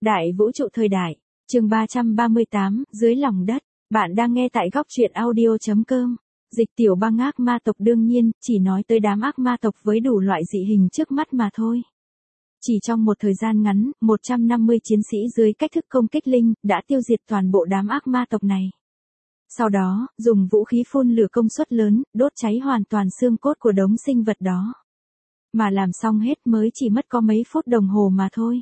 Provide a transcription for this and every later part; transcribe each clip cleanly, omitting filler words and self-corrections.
Đại vũ trụ thời đại, chương 338, dưới lòng đất. Bạn đang nghe tại góc truyện audio.com. Dịch tiểu bang ác ma tộc đương nhiên, chỉ nói tới đám ác ma tộc với đủ loại dị hình trước mắt mà thôi. Chỉ trong một thời gian ngắn, 150 chiến sĩ dưới cách thức công kích linh, đã tiêu diệt toàn bộ đám ác ma tộc này. Sau đó, dùng vũ khí phun lửa công suất lớn, đốt cháy hoàn toàn xương cốt của đống sinh vật đó. Mà làm xong hết mới chỉ mất có mấy phút đồng hồ mà thôi.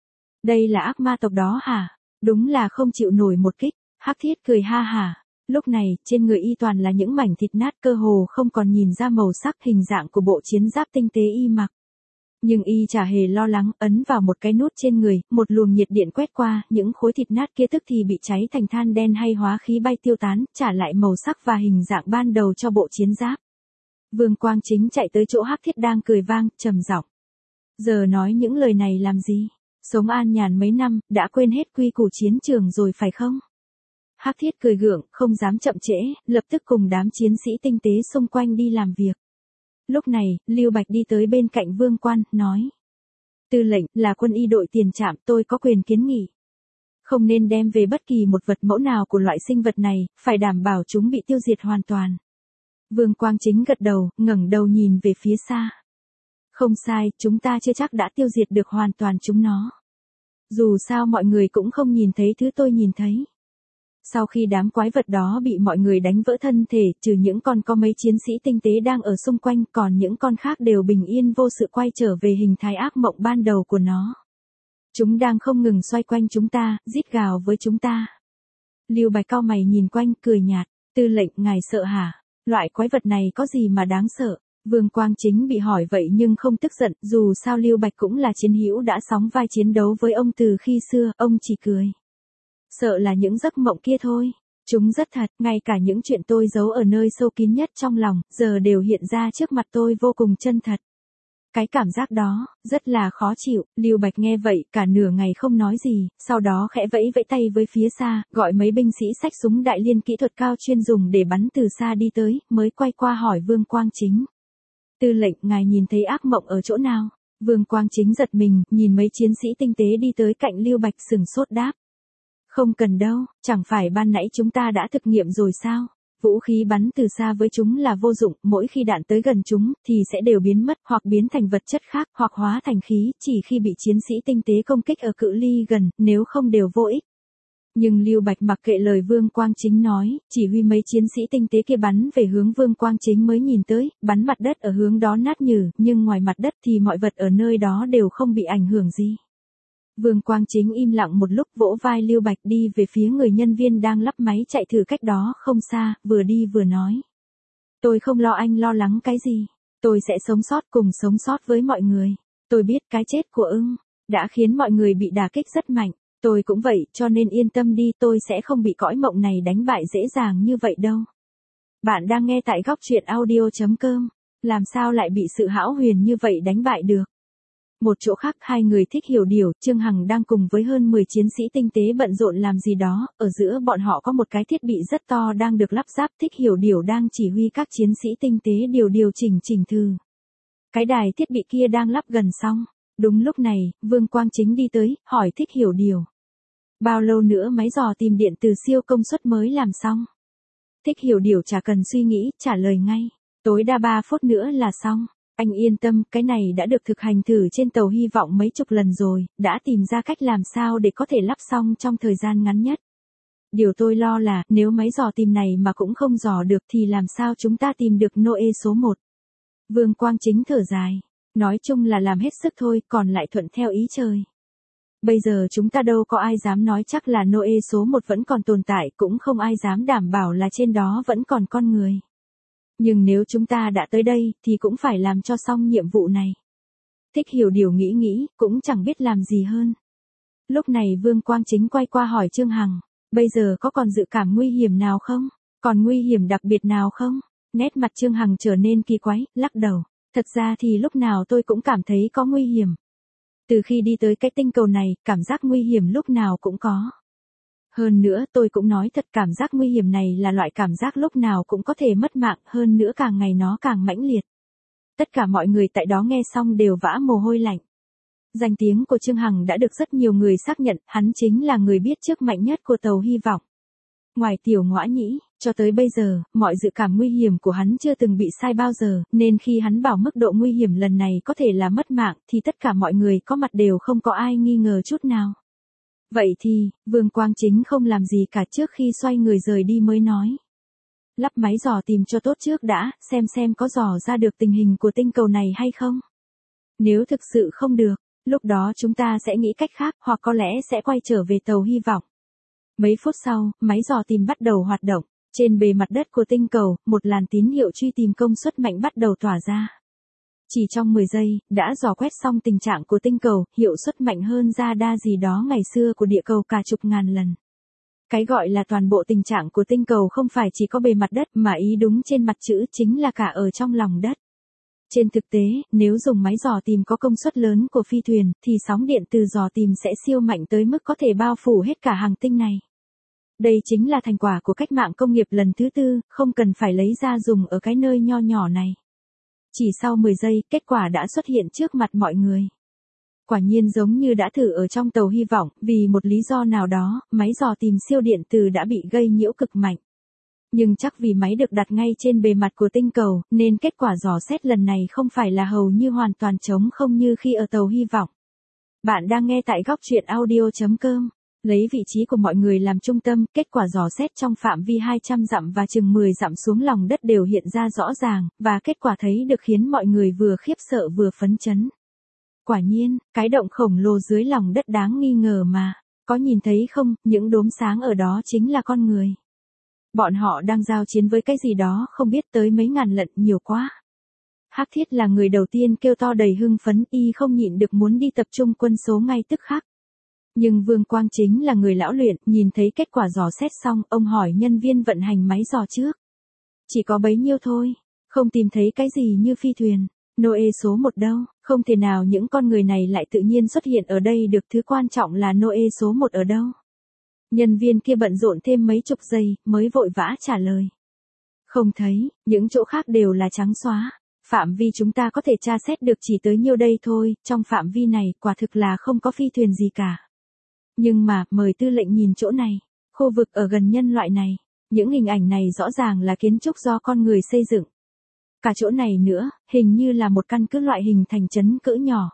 Đây là ác ma tộc đó hả? Đúng là không chịu nổi một kích. Hắc Thiết cười ha hả. Lúc này, trên người y toàn là những mảnh thịt nát, cơ hồ không còn nhìn ra màu sắc hình dạng của bộ chiến giáp tinh tế y mặc. Nhưng y chả hề lo lắng, ấn vào một cái nút trên người, một luồng nhiệt điện quét qua, những khối thịt nát kia tức thì bị cháy thành than đen hay hóa khí bay tiêu tán, trả lại màu sắc và hình dạng ban đầu cho bộ chiến giáp. Vương Quang Chính chạy tới chỗ Hắc Thiết đang cười vang, trầm giọng. Giờ nói những lời này làm gì? Sống an nhàn mấy năm, đã quên hết quy củ chiến trường rồi phải không? Hắc Thiết cười gượng, không dám chậm trễ, lập tức cùng đám chiến sĩ tinh tế xung quanh đi làm việc. Lúc này, Lưu Bạch đi tới bên cạnh Vương Quan, nói. Tư lệnh, là quân y đội tiền trạm, tôi có quyền kiến nghị. Không nên đem về bất kỳ một vật mẫu nào của loại sinh vật này, phải đảm bảo chúng bị tiêu diệt hoàn toàn. Vương Quang Chính gật đầu, ngẩng đầu nhìn về phía xa. Không sai, chúng ta chưa chắc đã tiêu diệt được hoàn toàn chúng nó. Dù sao mọi người cũng không nhìn thấy thứ tôi nhìn thấy. Sau khi đám quái vật đó bị mọi người đánh vỡ thân thể, trừ những con có mấy chiến sĩ tinh tế đang ở xung quanh, còn những con khác đều bình yên vô sự quay trở về hình thái ác mộng ban đầu của nó. Chúng đang không ngừng xoay quanh chúng ta, rít gào với chúng ta. Lưu Bạch cau mày nhìn quanh, cười nhạt. Tư lệnh, ngài sợ hả? Loại quái vật này có gì mà đáng sợ? Vương Quang Chính bị hỏi vậy nhưng không tức giận, dù sao Lưu Bạch cũng là chiến hữu đã sóng vai chiến đấu với ông từ khi xưa, ông chỉ cười. Sợ là những giấc mộng kia thôi. Chúng rất thật, ngay cả những chuyện tôi giấu ở nơi sâu kín nhất trong lòng, giờ đều hiện ra trước mặt tôi vô cùng chân thật. Cái cảm giác đó, rất là khó chịu. Lưu Bạch nghe vậy, cả nửa ngày không nói gì, sau đó khẽ vẫy vẫy tay với phía xa, gọi mấy binh sĩ xách súng đại liên kỹ thuật cao chuyên dùng để bắn từ xa đi tới, mới quay qua hỏi Vương Quang Chính. Tư lệnh, ngài nhìn thấy ác mộng ở chỗ nào? Vương Quang Chính giật mình, nhìn mấy chiến sĩ tinh tế đi tới cạnh Lưu Bạch sừng sốt đáp. Không cần đâu, chẳng phải ban nãy chúng ta đã thực nghiệm rồi sao? Vũ khí bắn từ xa với chúng là vô dụng, mỗi khi đạn tới gần chúng, thì sẽ đều biến mất, hoặc biến thành vật chất khác, hoặc hóa thành khí, chỉ khi bị chiến sĩ tinh tế công kích ở cự ly gần, nếu không đều vô ích. Nhưng Lưu Bạch mặc kệ lời Vương Quang Chính nói, chỉ huy mấy chiến sĩ tinh tế kia bắn về hướng Vương Quang Chính mới nhìn tới, bắn mặt đất ở hướng đó nát nhừ, nhưng ngoài mặt đất thì mọi vật ở nơi đó đều không bị ảnh hưởng gì. Vương Quang Chính im lặng một lúc, vỗ vai Lưu Bạch đi về phía người nhân viên đang lắp máy chạy thử cách đó không xa, vừa đi vừa nói. Tôi không lo anh lo lắng cái gì. Tôi sẽ sống sót cùng sống sót với mọi người. Tôi biết cái chết của ưng đã khiến mọi người bị đả kích rất mạnh. Tôi cũng vậy, cho nên yên tâm đi, tôi sẽ không bị cõi mộng này đánh bại dễ dàng như vậy đâu. Bạn đang nghe tại góc truyện audio.com. Làm sao lại bị sự hão huyền như vậy đánh bại được? Một chỗ khác, hai người Thích Hiểu Điều, Trương Hằng đang cùng với hơn 10 chiến sĩ tinh tế bận rộn làm gì đó, ở giữa bọn họ có một cái thiết bị rất to đang được lắp ráp. Thích Hiểu Điều đang chỉ huy các chiến sĩ tinh tế điều chỉnh thử. Cái đài thiết bị kia đang lắp gần xong. Đúng lúc này, Vương Quang Chính đi tới, hỏi Thích Hiểu Điều. Bao lâu nữa máy dò tìm điện từ siêu công suất mới làm xong? Thích Hiểu Điều chả cần suy nghĩ, trả lời ngay. Tối đa 3 phút nữa là xong. Anh yên tâm, cái này đã được thực hành thử trên tàu hy vọng mấy chục lần rồi, đã tìm ra cách làm sao để có thể lắp xong trong thời gian ngắn nhất. Điều tôi lo là, nếu máy dò tìm này mà cũng không dò được thì làm sao chúng ta tìm được Noe số 1. Vương Quang Chính thở dài. Nói chung là làm hết sức thôi, còn lại thuận theo ý trời. Bây giờ chúng ta đâu có ai dám nói chắc là Noe số 1 vẫn còn tồn tại, cũng không ai dám đảm bảo là trên đó vẫn còn con người. Nhưng nếu chúng ta đã tới đây, thì cũng phải làm cho xong nhiệm vụ này. Thích Hiểu Điều nghĩ, cũng chẳng biết làm gì hơn. Lúc này Vương Quang Chính quay qua hỏi Trương Hằng, bây giờ có còn dự cảm nguy hiểm nào không? Còn nguy hiểm đặc biệt nào không? Nét mặt Trương Hằng trở nên kỳ quái, lắc đầu. Thật ra thì lúc nào tôi cũng cảm thấy có nguy hiểm. Từ khi đi tới cái tinh cầu này, cảm giác nguy hiểm lúc nào cũng có. Hơn nữa tôi cũng nói thật, cảm giác nguy hiểm này là loại cảm giác lúc nào cũng có thể mất mạng, hơn nữa càng ngày nó càng mãnh liệt. Tất cả mọi người tại đó nghe xong đều vã mồ hôi lạnh. Danh tiếng của Trương Hằng đã được rất nhiều người xác nhận, hắn chính là người biết trước mạnh nhất của tàu hy vọng. Ngoài Tiểu Ngõa Nhĩ, cho tới bây giờ, mọi dự cảm nguy hiểm của hắn chưa từng bị sai bao giờ, nên khi hắn bảo mức độ nguy hiểm lần này có thể là mất mạng, thì tất cả mọi người có mặt đều không có ai nghi ngờ chút nào. Vậy thì, Vương Quang Chính không làm gì cả, trước khi xoay người rời đi mới nói. Lắp máy dò tìm cho tốt trước đã, xem có dò ra được tình hình của tinh cầu này hay không. Nếu thực sự không được, lúc đó chúng ta sẽ nghĩ cách khác, hoặc có lẽ sẽ quay trở về tàu hy vọng. Mấy phút sau, máy dò tìm bắt đầu hoạt động. Trên bề mặt đất của tinh cầu, một làn tín hiệu truy tìm công suất mạnh bắt đầu tỏa ra. Chỉ trong 10 giây, đã dò quét xong tình trạng của tinh cầu, hiệu suất mạnh hơn radar gì đó ngày xưa của địa cầu cả chục ngàn lần. Cái gọi là toàn bộ tình trạng của tinh cầu không phải chỉ có bề mặt đất mà ý đúng trên mặt chữ chính là cả ở trong lòng đất. Trên thực tế, nếu dùng máy dò tìm có công suất lớn của phi thuyền, thì sóng điện từ dò tìm sẽ siêu mạnh tới mức có thể bao phủ hết cả hành tinh này. Đây chính là thành quả của cách mạng công nghiệp lần thứ tư, không cần phải lấy ra dùng ở cái nơi nho nhỏ này. Chỉ sau 10 giây, kết quả đã xuất hiện trước mặt mọi người. Quả nhiên giống như đã thử ở trong tàu hy vọng, vì một lý do nào đó, máy dò tìm siêu điện từ đã bị gây nhiễu cực mạnh. Nhưng chắc vì máy được đặt ngay trên bề mặt của tinh cầu, nên kết quả dò xét lần này không phải là hầu như hoàn toàn trống không như khi ở tàu hy vọng. Bạn đang nghe tại góc truyện audio.com. Lấy vị trí của mọi người làm trung tâm, kết quả dò xét trong phạm vi 200 dặm và chừng 10 dặm xuống lòng đất đều hiện ra rõ ràng, và kết quả thấy được khiến mọi người vừa khiếp sợ vừa phấn chấn. Quả nhiên, cái động khổng lồ dưới lòng đất đáng nghi ngờ mà. Có nhìn thấy không, những đốm sáng ở đó chính là con người. Bọn họ đang giao chiến với cái gì đó không biết tới mấy ngàn lận, nhiều quá. Hắc Thiết là người đầu tiên kêu to đầy hưng phấn, y không nhịn được muốn đi tập trung quân số ngay tức khắc. Nhưng Vương Quang Chính là người lão luyện, nhìn thấy kết quả dò xét xong, ông hỏi nhân viên vận hành máy dò trước. Chỉ có bấy nhiêu thôi, không tìm thấy cái gì như phi thuyền. Noe số 1 đâu, không thể nào những con người này lại tự nhiên xuất hiện ở đây được, thứ quan trọng là Noe số 1 ở đâu. Nhân viên kia bận rộn thêm mấy chục giây, mới vội vã trả lời. Không thấy, những chỗ khác đều là trắng xóa. Phạm vi chúng ta có thể tra xét được chỉ tới nhiêu đây thôi, trong phạm vi này, quả thực là không có phi thuyền gì cả. Nhưng mà, mời tư lệnh nhìn chỗ này, khu vực ở gần nhân loại này, những hình ảnh này rõ ràng là kiến trúc do con người xây dựng. Cả chỗ này nữa, hình như là một căn cứ loại hình thành trấn cỡ nhỏ.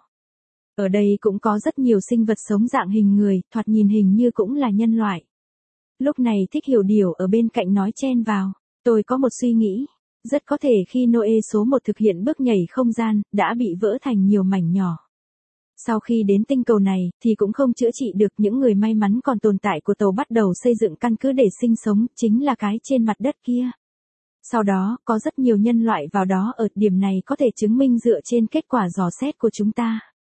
Ở đây cũng có rất nhiều sinh vật sống dạng hình người, thoạt nhìn hình như cũng là nhân loại. Lúc này Thích Hiểu Điều ở bên cạnh nói chen vào, tôi có một suy nghĩ, rất có thể khi Noe số 1 thực hiện bước nhảy không gian, đã bị vỡ thành nhiều mảnh nhỏ. Sau khi đến tinh cầu này, thì cũng không chữa trị được, những người may mắn còn tồn tại của tàu bắt đầu xây dựng căn cứ để sinh sống, chính là cái trên mặt đất kia. Sau đó, có rất nhiều nhân loại vào đó, ở điểm này có thể chứng minh dựa trên kết quả dò xét của chúng ta.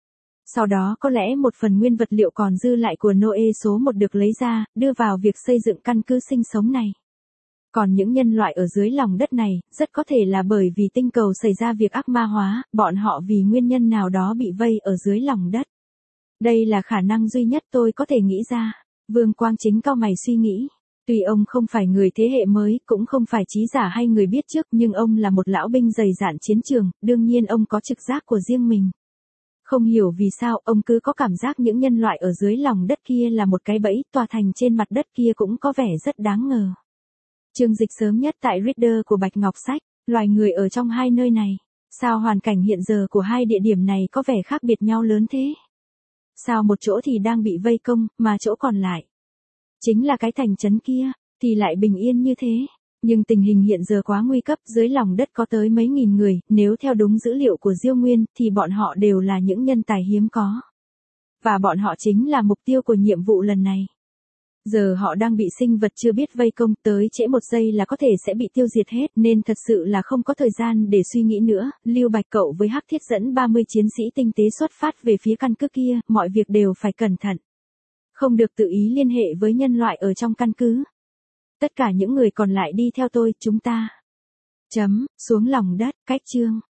Sau đó có lẽ một phần nguyên vật liệu còn dư lại của Noe số 1 được lấy ra, đưa vào việc xây dựng căn cứ sinh sống này. Còn những nhân loại ở dưới lòng đất này, rất có thể là bởi vì tinh cầu xảy ra việc ác ma hóa, bọn họ vì nguyên nhân nào đó bị vây ở dưới lòng đất. Đây là khả năng duy nhất tôi có thể nghĩ ra. Vương Quang Chính cau mày suy nghĩ. Tuy ông không phải người thế hệ mới, cũng không phải trí giả hay người biết trước, nhưng ông là một lão binh dày dạn chiến trường, đương nhiên ông có trực giác của riêng mình. Không hiểu vì sao, ông cứ có cảm giác những nhân loại ở dưới lòng đất kia là một cái bẫy, tòa thành trên mặt đất kia cũng có vẻ rất đáng ngờ. Chương dịch sớm nhất tại Reader của Bạch Ngọc Sách, loài người ở trong hai nơi này. Sao hoàn cảnh hiện giờ của hai địa điểm này có vẻ khác biệt nhau lớn thế? Sao một chỗ thì đang bị vây công, mà chỗ còn lại, chính là cái thành trấn kia, thì lại bình yên như thế? Nhưng tình hình hiện giờ quá nguy cấp, dưới lòng đất có tới mấy nghìn người, nếu theo đúng dữ liệu của Diêu Nguyên, thì bọn họ đều là những nhân tài hiếm có. Và bọn họ chính là mục tiêu của nhiệm vụ lần này. Giờ họ đang bị sinh vật chưa biết vây công, tới trễ một giây là có thể sẽ bị tiêu diệt hết, nên thật sự là không có thời gian để suy nghĩ nữa. Lưu Bạch cậu với Hắc Thiết dẫn 30 chiến sĩ tinh tế xuất phát về phía căn cứ kia, mọi việc đều phải cẩn thận. Không được tự ý liên hệ với nhân loại ở trong căn cứ. Tất cả những người còn lại đi theo tôi, chúng ta. Xuống lòng đất, cách chương.